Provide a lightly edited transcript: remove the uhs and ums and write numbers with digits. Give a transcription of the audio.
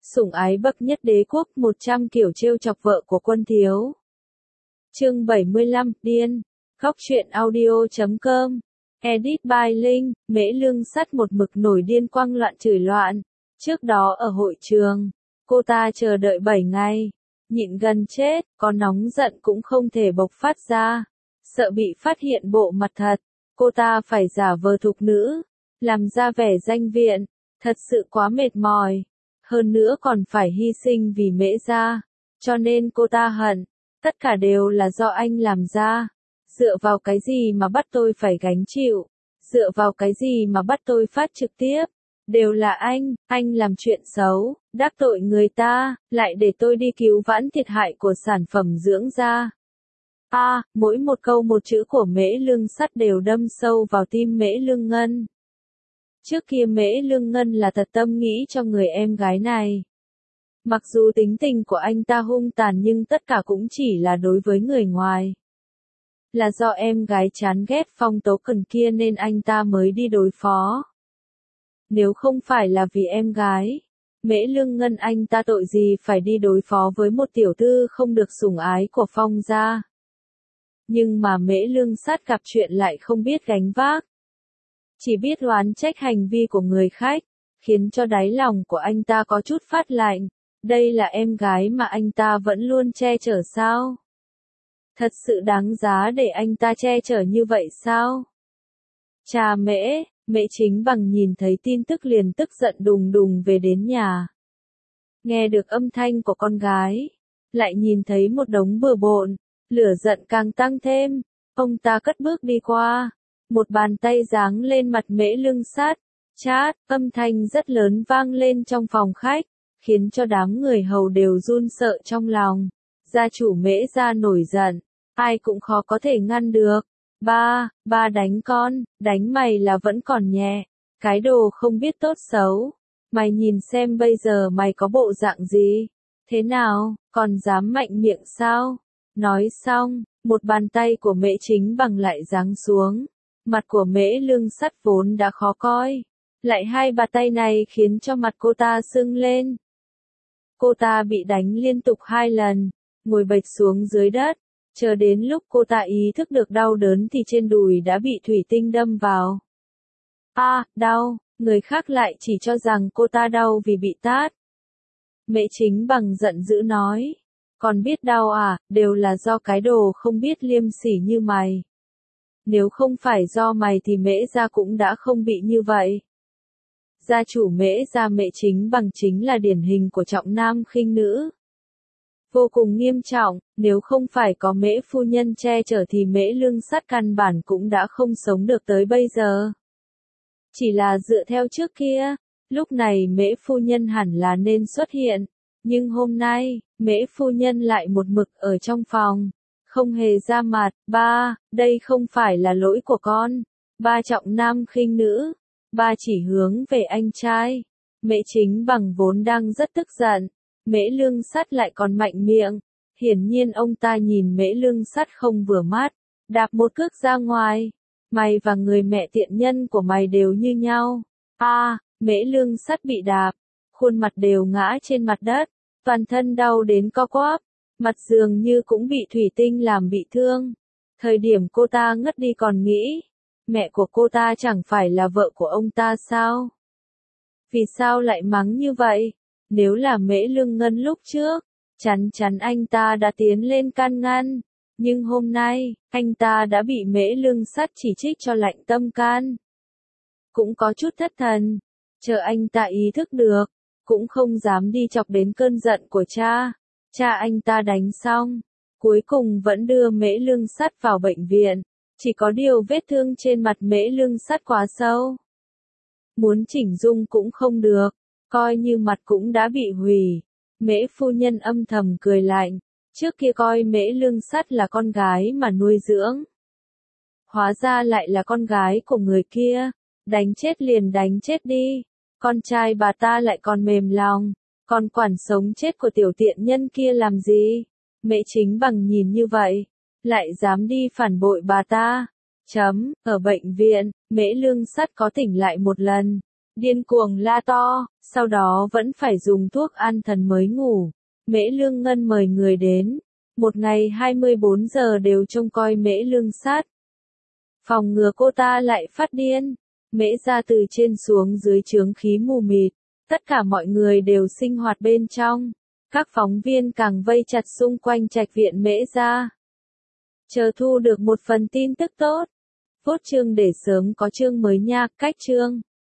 Sủng ái bậc nhất đế quốc, 100 kiểu trêu chọc vợ của quân thiếu. Chương 75, điên. Góc truyện audio.com. Edit by Linh. Mễ Lương Sắt một mực nổi điên quăng loạn chửi loạn. Trước đó ở hội trường, cô ta chờ đợi 7 ngày. Nhịn gần chết, có nóng giận cũng không thể bộc phát ra. Sợ bị phát hiện bộ mặt thật, cô ta phải giả vờ thục nữ, làm ra vẻ danh viện. Thật sự quá mệt mỏi. Hơn nữa còn phải hy sinh vì Mễ gia, cho nên cô ta hận, tất cả đều là do anh làm ra. Dựa vào cái gì mà bắt tôi phải gánh chịu? Dựa vào cái gì mà bắt tôi phát trực tiếp? Đều là anh làm chuyện xấu, đắc tội người ta, lại để tôi đi cứu vãn thiệt hại của sản phẩm dưỡng da. Mỗi một câu một chữ của Mễ Lương Sắt đều đâm sâu vào tim Mễ Lương Ngân. Trước kia Mễ Lương Ngân là thật tâm nghĩ cho người em gái này. Mặc dù tính tình của anh ta hung tàn nhưng tất cả cũng chỉ là đối với người ngoài. Là do em gái chán ghét Phong Tố Cần kia nên anh ta mới đi đối phó. Nếu không phải là vì em gái, Mễ Lương Ngân anh ta tội gì phải đi đối phó với một tiểu thư không được sủng ái của Phong gia. Nhưng mà Mễ Lương Sắt gặp chuyện lại không biết gánh vác. Chỉ biết oán trách hành vi của người khách, khiến cho đáy lòng của anh ta có chút phát lạnh. Đây là em gái mà anh ta vẫn luôn che chở sao? Thật sự đáng giá để anh ta che chở như vậy sao? Cha Mễ Chính Bằng nhìn thấy tin tức liền tức giận đùng đùng về đến nhà. Nghe được âm thanh của con gái, lại nhìn thấy một đống bừa bộn, lửa giận càng tăng thêm. Ông ta cất bước đi qua. Một bàn tay giáng lên mặt Mễ Lương Sắt, chát, âm thanh rất lớn vang lên trong phòng khách, khiến cho đám người hầu đều run sợ trong lòng. Gia chủ Mễ gia nổi giận, ai cũng khó có thể ngăn được. Ba đánh con, đánh mày là vẫn còn nhẹ, cái đồ không biết tốt xấu. Mày nhìn xem bây giờ mày có bộ dạng gì, thế nào, còn dám mạnh miệng sao? Nói xong, một bàn tay của Mễ Chính Bằng lại giáng xuống. Mặt của Mễ Lương Sắt vốn đã khó coi, lại hai bàn tay này khiến cho mặt cô ta sưng lên. Cô ta bị đánh liên tục 2 lần, ngồi bệt xuống dưới đất, chờ đến lúc cô ta ý thức được đau đớn thì trên đùi đã bị thủy tinh đâm vào. Đau, người khác lại chỉ cho rằng cô ta đau vì bị tát. Mễ Chính Bằng giận dữ nói, còn biết đau à, đều là do cái đồ không biết liêm sỉ như mày. Nếu không phải do mày thì Mễ gia cũng đã không bị như vậy. Gia chủ Mễ gia Mễ Chính Bằng chính là điển hình của trọng nam khinh nữ. Vô cùng nghiêm trọng, nếu không phải có Mễ phu nhân che chở thì Mễ Lương Sắt căn bản cũng đã không sống được tới bây giờ. Chỉ là dựa theo trước kia, lúc này Mễ phu nhân hẳn là nên xuất hiện, nhưng hôm nay, Mễ phu nhân lại một mực ở trong phòng. Không hề ra mặt. Đây không phải là lỗi của con. Ba trọng nam khinh nữ. Ba chỉ hướng về anh trai. Mễ Chính Bằng vốn đang rất tức giận. Mễ Lương Sắt lại còn mạnh miệng. Hiển nhiên ông ta nhìn Mễ Lương Sắt không vừa mắt. Đạp một cước ra ngoài. Mày và người mẹ tiện nhân của mày đều như nhau. Mễ Lương Sắt bị đạp. Khuôn mặt đều ngã trên mặt đất. Toàn thân đau đến co quắp. Mặt dường như cũng bị thủy tinh làm bị thương. Thời điểm cô ta ngất đi còn nghĩ, mẹ của cô ta chẳng phải là vợ của ông ta sao? Vì sao lại mắng như vậy? Nếu là Mễ Lương Ngân lúc trước, chắn chắn anh ta đã tiến lên can ngăn. Nhưng hôm nay, anh ta đã bị Mễ Lương Sắt chỉ trích cho lạnh tâm can. Cũng có chút thất thần, chờ anh ta ý thức được, cũng không dám đi chọc đến cơn giận của cha. Cha anh ta đánh xong, cuối cùng vẫn đưa Mễ Lương Sắt vào bệnh viện, chỉ có điều vết thương trên mặt Mễ Lương Sắt quá sâu. Muốn chỉnh dung cũng không được, coi như mặt cũng đã bị hủy. Mễ phu nhân âm thầm cười lạnh, trước kia coi Mễ Lương Sắt là con gái mà nuôi dưỡng. Hóa ra lại là con gái của người kia, đánh chết liền đánh chết đi, con trai bà ta lại còn mềm lòng. Còn quản sống chết của tiểu tiện nhân kia làm gì? Mễ Chính Bằng nhìn như vậy, lại dám đi phản bội bà ta. Ở bệnh viện, Mễ Lương Sắt có tỉnh lại một lần, Điên cuồng la to, sau đó vẫn phải dùng thuốc an thần mới ngủ. Mễ Lương Ngân mời người đến. Một ngày 24 giờ đều trông coi Mễ Lương Sát. Phòng ngừa cô ta lại phát điên. Mễ ra từ trên xuống dưới chướng khí mù mịt. Tất cả mọi người đều sinh hoạt bên trong. Các phóng viên càng vây chặt xung quanh trạch viện Mễ ra. Chờ thu được một phần tin tức tốt. Phốt chương để sớm có chương mới nha, cách chương.